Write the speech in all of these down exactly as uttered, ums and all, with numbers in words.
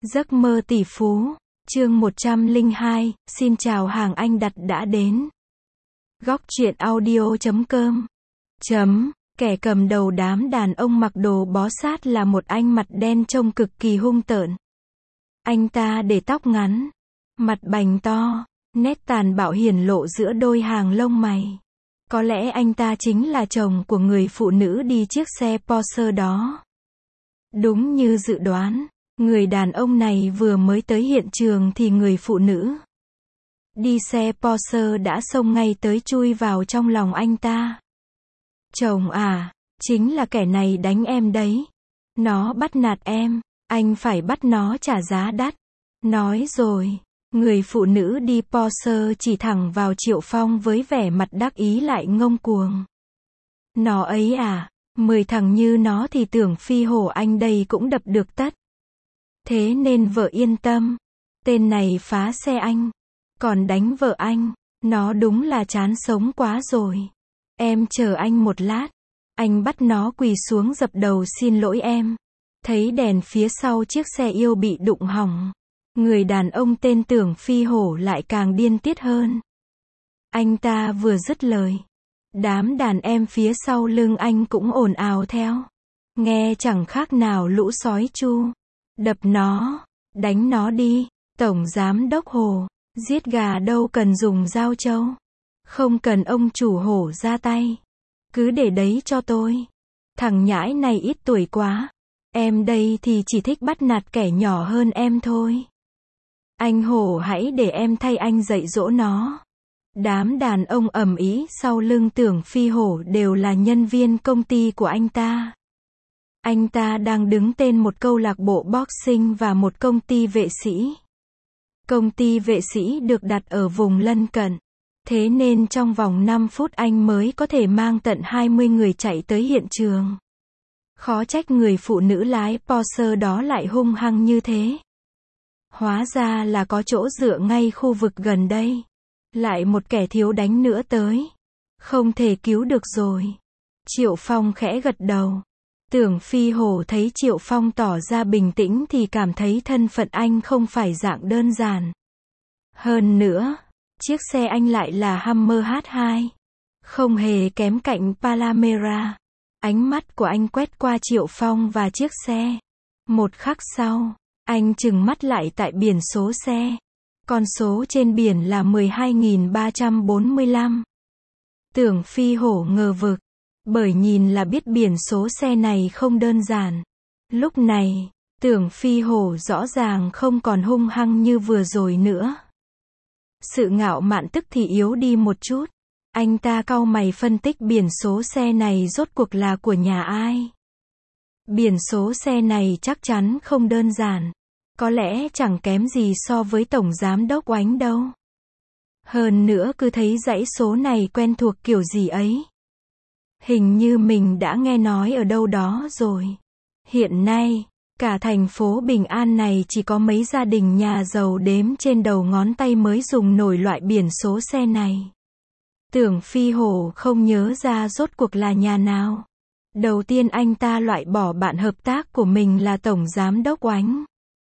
Giấc mơ tỷ phú, chương một trăm lẻ hai, xin chào hàng anh đặt đã đến. Góc truyện audio chấm com. Chấm, kẻ cầm đầu đám đàn ông mặc đồ bó sát là một anh mặt đen trông cực kỳ hung tợn. Anh ta để tóc ngắn, mặt bành to, nét tàn bạo hiển lộ giữa đôi hàng lông mày. Có lẽ anh ta chính là chồng của người phụ nữ đi chiếc xe Porsche đó. Đúng như dự đoán, người đàn ông này vừa mới tới hiện trường thì người phụ nữ đi xe Porsche đã xông ngay tới chui vào trong lòng anh ta. Chồng à, chính là kẻ này đánh em đấy. Nó bắt nạt em, anh phải bắt nó trả giá đắt. Nói rồi, người phụ nữ đi Porsche chỉ thẳng vào Triệu Phong với vẻ mặt đắc ý lại ngông cuồng. Nó ấy à, mười thằng như nó thì tưởng phi hổ anh đây cũng đập được tất. Thế nên vợ yên tâm, tên này phá xe anh, còn đánh vợ anh, nó đúng là chán sống quá rồi. Em chờ anh một lát, anh bắt nó quỳ xuống dập đầu xin lỗi em. Thấy đèn phía sau chiếc xe yêu bị đụng hỏng, người đàn ông tên tưởng phi hổ lại càng điên tiết hơn. Anh ta vừa dứt lời, đám đàn em phía sau lưng anh cũng ồn ào theo. Nghe chẳng khác nào lũ sói chu. Đập nó, đánh nó đi, Tổng Giám Đốc Hồ, giết gà đâu cần dùng dao trâu. Không cần ông chủ Hổ ra tay. Cứ để đấy cho tôi. Thằng nhãi này ít tuổi quá. Em đây thì chỉ thích bắt nạt kẻ nhỏ hơn em thôi. Anh Hổ hãy để em thay anh dạy dỗ nó. Đám đàn ông ầm ĩ sau lưng tưởng phi hổ đều là nhân viên công ty của anh ta. Anh ta đang đứng tên một câu lạc bộ boxing và một công ty vệ sĩ. Công ty vệ sĩ được đặt ở vùng lân cận. Thế nên trong vòng năm phút anh mới có thể mang tận hai mươi người chạy tới hiện trường. Khó trách người phụ nữ lái Porsche đó lại hung hăng như thế. Hóa ra là có chỗ dựa ngay khu vực gần đây. Lại một kẻ thiếu đánh nữa tới. Không thể cứu được rồi. Triệu Phong khẽ gật đầu. Tưởng phi hổ thấy Triệu Phong tỏ ra bình tĩnh thì cảm thấy thân phận anh không phải dạng đơn giản. Hơn nữa, chiếc xe anh lại là Hummer hát hai. Không hề kém cạnh Panamera. Ánh mắt của anh quét qua Triệu Phong và chiếc xe. Một khắc sau, anh trừng mắt lại tại biển số xe. Con số trên biển là mười hai nghìn ba trăm bốn mươi lăm. Tưởng phi hổ ngờ vực. Bởi nhìn là biết biển số xe này không đơn giản. Lúc này, tưởng phi hổ rõ ràng không còn hung hăng như vừa rồi nữa. Sự ngạo mạn tức thì yếu đi một chút. Anh ta cau mày phân tích biển số xe này rốt cuộc là của nhà ai. Biển số xe này chắc chắn không đơn giản. Có lẽ chẳng kém gì so với Tổng Giám Đốc Oánh đâu. Hơn nữa cứ thấy dãy số này quen thuộc kiểu gì ấy. Hình như mình đã nghe nói ở đâu đó rồi. Hiện nay, cả thành phố Bình An này chỉ có mấy gia đình nhà giàu đếm trên đầu ngón tay mới dùng nổi loại biển số xe này. Tưởng phi hổ không nhớ ra rốt cuộc là nhà nào. Đầu tiên anh ta loại bỏ bạn hợp tác của mình là Tổng Giám Đốc Oánh.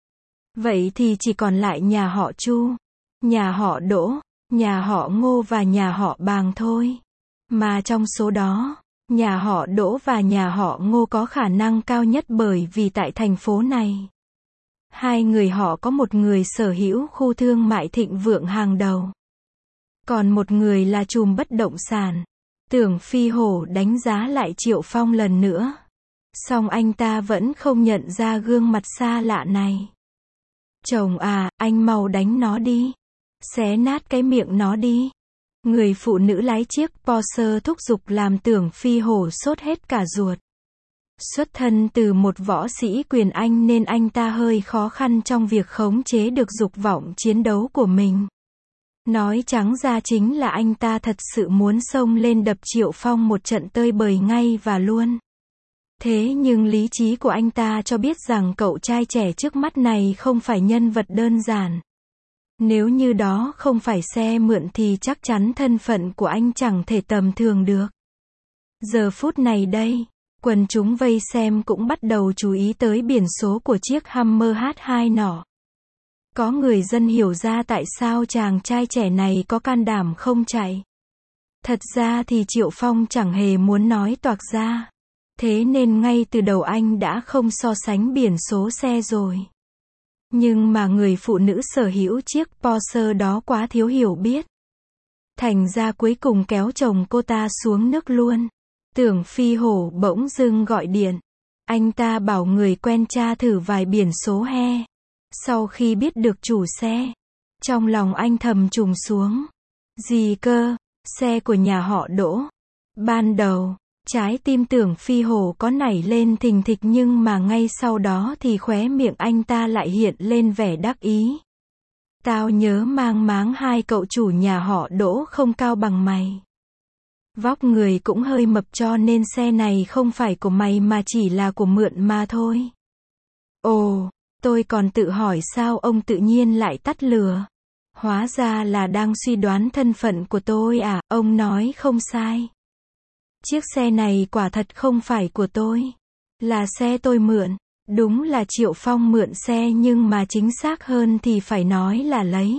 Vậy thì chỉ còn lại nhà họ Chu, nhà họ Đỗ, nhà họ Ngô và nhà họ Bàng thôi. Mà trong số đó, nhà họ Đỗ và nhà họ Ngô có khả năng cao nhất bởi vì tại thành phố này, hai người họ có một người sở hữu khu thương mại thịnh vượng hàng đầu. Còn một người là trùm bất động sản. Tưởng phi hổ đánh giá lại Triệu Phong lần nữa. Song anh ta vẫn không nhận ra gương mặt xa lạ này. Chồng à, anh mau đánh nó đi. Xé nát cái miệng nó đi. Người phụ nữ lái chiếc Porsche thúc giục làm tưởng phi hổ sốt hết cả ruột. Xuất thân từ một võ sĩ quyền Anh nên anh ta hơi khó khăn trong việc khống chế được dục vọng chiến đấu của mình. Nói trắng ra chính là anh ta thật sự muốn xông lên đập Triệu Phong một trận tơi bời ngay và luôn. Thế nhưng lý trí của anh ta cho biết rằng cậu trai trẻ trước mắt này không phải nhân vật đơn giản. Nếu như đó không phải xe mượn thì chắc chắn thân phận của anh chẳng thể tầm thường được. Giờ phút này đây, quần chúng vây xem cũng bắt đầu chú ý tới biển số của chiếc Hummer hát hai nọ. Có người dân hiểu ra tại sao chàng trai trẻ này có can đảm không chạy. Thật ra thì Triệu Phong chẳng hề muốn nói toạc ra. Thế nên ngay từ đầu anh đã không so sánh biển số xe rồi. Nhưng mà người phụ nữ sở hữu chiếc Porsche đó quá thiếu hiểu biết. Thành ra cuối cùng kéo chồng cô ta xuống nước luôn. Tưởng Phi Hổ bỗng dưng gọi điện. Anh ta bảo người quen tra thử vài biển số he. Sau khi biết được chủ xe, trong lòng anh thầm trùng xuống. Gì cơ? Xe của nhà họ Đỗ. Ban đầu, trái tim Tưởng Phi Hổ có nảy lên thình thịch nhưng mà ngay sau đó thì khóe miệng anh ta lại hiện lên vẻ đắc ý. Tao nhớ mang máng hai cậu chủ nhà họ Đỗ không cao bằng mày. Vóc người cũng hơi mập cho nên xe này không phải của mày mà chỉ là của mượn mà thôi. Ồ, tôi còn tự hỏi sao ông tự nhiên lại tắt lửa. Hóa ra là đang suy đoán thân phận của tôi à, ông nói không sai. Chiếc xe này quả thật không phải của tôi. Là xe tôi mượn. Đúng là Triệu Phong mượn xe nhưng mà chính xác hơn thì phải nói là lấy.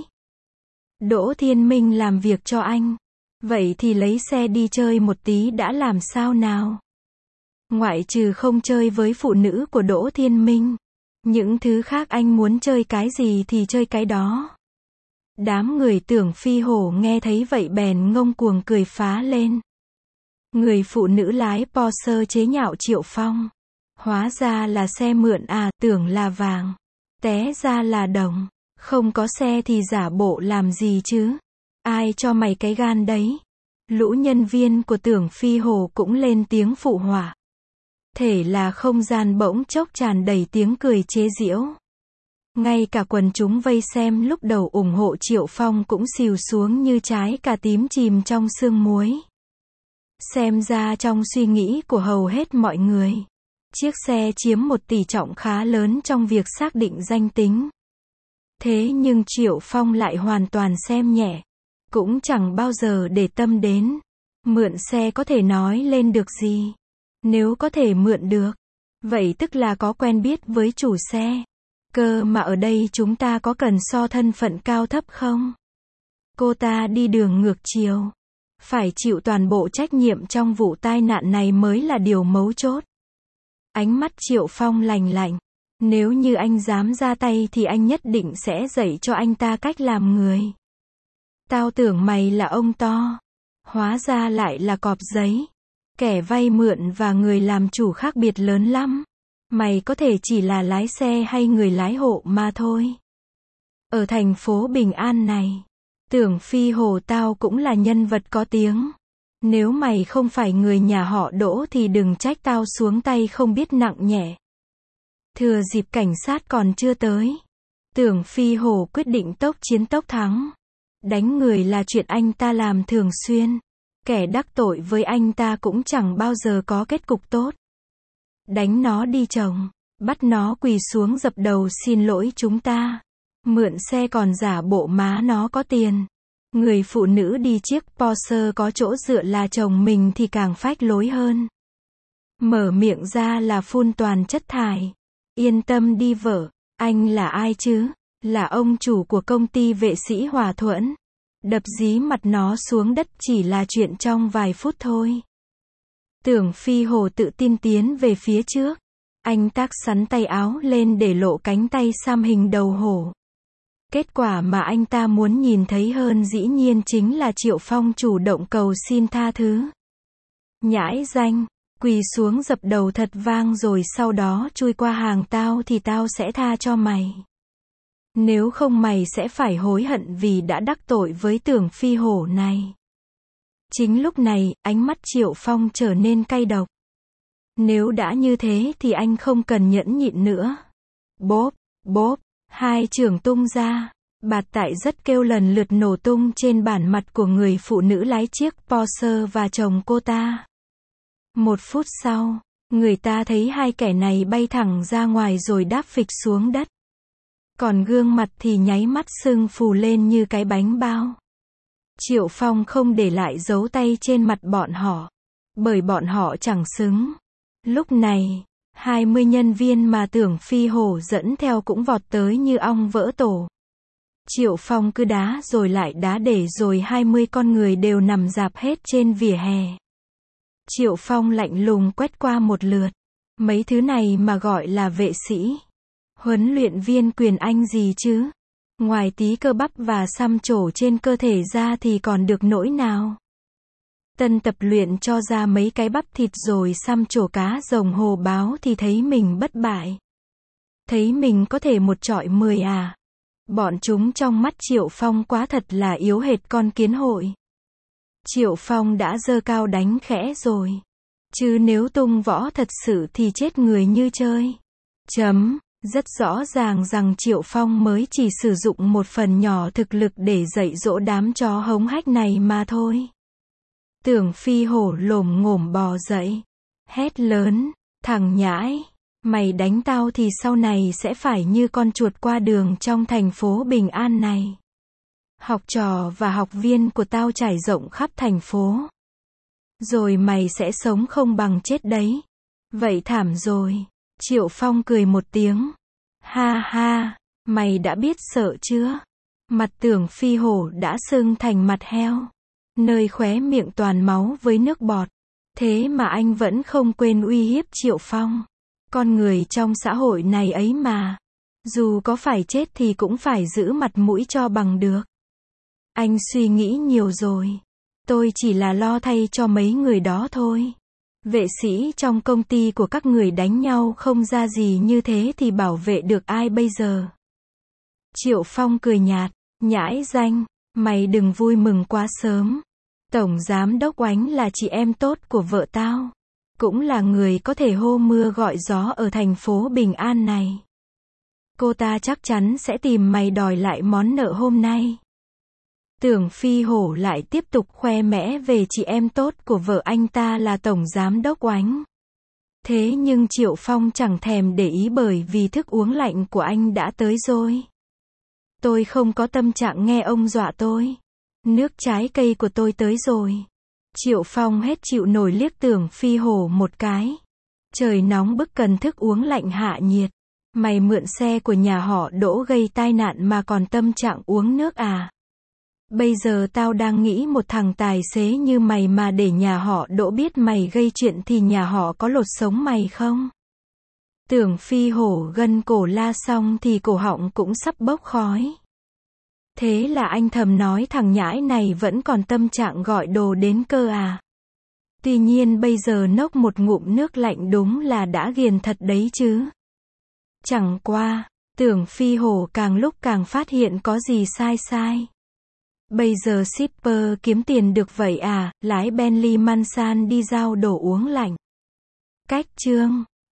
Đỗ Thiên Minh làm việc cho anh. Vậy thì lấy xe đi chơi một tí đã làm sao nào? Ngoại trừ không chơi với phụ nữ của Đỗ Thiên Minh. Những thứ khác anh muốn chơi cái gì thì chơi cái đó. Đám người Tưởng Phi Hổ nghe thấy vậy bèn ngông cuồng cười phá lên. Người phụ nữ lái Porsche chế nhạo Triệu Phong. Hóa ra là xe mượn à, tưởng là vàng. Té ra là đồng. Không có xe thì giả bộ làm gì chứ? Ai cho mày cái gan đấy? Lũ nhân viên của Tưởng Phi Hổ cũng lên tiếng phụ họa. Thể là không gian bỗng chốc tràn đầy tiếng cười chế giễu. Ngay cả quần chúng vây xem lúc đầu ủng hộ Triệu Phong cũng xìu xuống như trái cà tím chìm trong sương muối. Xem ra trong suy nghĩ của hầu hết mọi người, chiếc xe chiếm một tỷ trọng khá lớn trong việc xác định danh tính. Thế nhưng Triệu Phong lại hoàn toàn xem nhẹ, cũng chẳng bao giờ để tâm đến. Mượn xe có thể nói lên được gì? Nếu có thể mượn được, vậy tức là có quen biết với chủ xe. Cơ mà ở đây chúng ta có cần so thân phận cao thấp không? Cô ta đi đường ngược chiều, phải chịu toàn bộ trách nhiệm trong vụ tai nạn này mới là điều mấu chốt. Ánh mắt Triệu Phong lành lạnh. Nếu như anh dám ra tay thì anh nhất định sẽ dạy cho anh ta cách làm người. Tao tưởng mày là ông to. Hóa ra lại là cọp giấy. Kẻ vay mượn và người làm chủ khác biệt lớn lắm. Mày có thể chỉ là lái xe hay người lái hộ mà thôi. Ở thành phố Bình An này, Tưởng Phi Hổ tao cũng là nhân vật có tiếng. Nếu mày không phải người nhà họ Đỗ thì đừng trách tao xuống tay không biết nặng nhẹ. Thừa dịp cảnh sát còn chưa tới, Tưởng Phi Hổ quyết định tốc chiến tốc thắng. Đánh người là chuyện anh ta làm thường xuyên. Kẻ đắc tội với anh ta cũng chẳng bao giờ có kết cục tốt. Đánh nó đi chồng. Bắt nó quỳ xuống dập đầu xin lỗi chúng ta. Mượn xe còn giả bộ má nó có tiền. Người phụ nữ đi chiếc Porsche có chỗ dựa là chồng mình thì càng phách lối hơn. Mở miệng ra là phun toàn chất thải. Yên tâm đi vợ. Anh là ai chứ? Là ông chủ của công ty vệ sĩ Hòa Thuận. Đập dí mặt nó xuống đất chỉ là chuyện trong vài phút thôi. Tưởng Phi Hổ tự tin tiến về phía trước. Anh tác sắn tay áo lên để lộ cánh tay xăm hình đầu hổ. Kết quả mà anh ta muốn nhìn thấy hơn dĩ nhiên chính là Triệu Phong chủ động cầu xin tha thứ. Nhãi danh, quỳ xuống dập đầu thật vang rồi sau đó chui qua hàng tao thì tao sẽ tha cho mày. Nếu không mày sẽ phải hối hận vì đã đắc tội với Tưởng Phi Hổ này. Chính lúc này, ánh mắt Triệu Phong trở nên cay độc. Nếu đã như thế thì anh không cần nhẫn nhịn nữa. Bốp, bốp, hai chưởng tung ra. Bạt tại rất kêu lần lượt nổ tung trên bản mặt của người phụ nữ lái chiếc Porsche và chồng cô ta. Một phút sau, người ta thấy hai kẻ này bay thẳng ra ngoài rồi đáp phịch xuống đất. Còn gương mặt thì nháy mắt sưng phù lên như cái bánh bao. Triệu Phong không để lại dấu tay trên mặt bọn họ. Bởi bọn họ chẳng xứng. Lúc này, hai mươi nhân viên mà Tưởng Phi Hổ dẫn theo cũng vọt tới như ong vỡ tổ. Triệu Phong cứ đá rồi lại đá để rồi hai mươi con người đều nằm rạp hết trên vỉa hè. Triệu Phong lạnh lùng quét qua một lượt. Mấy thứ này mà gọi là vệ sĩ. Huấn luyện viên quyền Anh gì chứ? Ngoài tí cơ bắp và xăm trổ trên cơ thể ra thì còn được nỗi nào? Tân tập luyện cho ra mấy cái bắp thịt rồi xăm trổ cá rồng hồ báo thì thấy mình bất bại. Thấy mình có thể một trọi mười à? Bọn chúng trong mắt Triệu Phong quá thật là yếu hệt con kiến hội. Triệu Phong đã giơ cao đánh khẽ rồi. Chứ nếu tung võ thật sự thì chết người như chơi. Chấm. Rất rõ ràng rằng Triệu Phong mới chỉ sử dụng một phần nhỏ thực lực để dạy dỗ đám chó hống hách này mà thôi. Tưởng Phi hổ lồm ngổm bò dậy. Hét lớn. Thằng nhãi. Mày đánh tao thì sau này sẽ phải như con chuột qua đường trong thành phố Bình An này. Học trò và học viên của tao trải rộng khắp thành phố. Rồi mày sẽ sống không bằng chết đấy. Vậy thảm rồi. Triệu Phong cười một tiếng. Ha ha, mày đã biết sợ chưa? Mặt Tưởng Phi hổ đã sưng thành mặt heo. Nơi khóe miệng toàn máu với nước bọt. Thế mà anh vẫn không quên uy hiếp Triệu Phong. Con người trong xã hội này ấy mà. Dù có phải chết thì cũng phải giữ mặt mũi cho bằng được. Anh suy nghĩ nhiều rồi. Tôi chỉ là lo thay cho mấy người đó thôi. Vệ sĩ trong công ty của các người đánh nhau không ra gì như thế thì bảo vệ được ai bây giờ? Triệu Phong cười nhạt. Nhãi danh, mày đừng vui mừng quá sớm. Tổng giám đốc Oánh là chị em tốt của vợ tao. Cũng là người có thể hô mưa gọi gió ở thành phố Bình An này. Cô ta chắc chắn sẽ tìm mày đòi lại món nợ hôm nay. Tưởng Phi hổ lại tiếp tục khoe mẽ về chị em tốt của vợ anh ta là Tổng Giám đốc Oánh. Thế nhưng Triệu Phong chẳng thèm để ý bởi vì thức uống lạnh của anh đã tới rồi. Tôi không có tâm trạng nghe ông dọa tôi. Nước trái cây của tôi tới rồi. Triệu Phong hết chịu nổi liếc Tưởng Phi hổ một cái. Trời nóng bức cần thức uống lạnh hạ nhiệt. Mày mượn xe của nhà họ Đỗ gây tai nạn mà còn tâm trạng uống nước à? Bây giờ tao đang nghĩ một thằng tài xế như mày mà để nhà họ Đỗ biết mày gây chuyện thì nhà họ có lột sống mày không? Tưởng Phi hổ gân cổ la xong thì cổ họng cũng sắp bốc khói. Thế là anh thầm nói thằng nhãi này vẫn còn tâm trạng gọi đồ đến cơ à? Tuy nhiên bây giờ nốc một ngụm nước lạnh đúng là đã ghiền thật đấy chứ. Chẳng qua, Tưởng Phi hổ càng lúc càng phát hiện có gì sai sai. Bây giờ shipper kiếm tiền được vậy à, lái Bentley Mansan đi giao đồ uống lạnh. Cách chương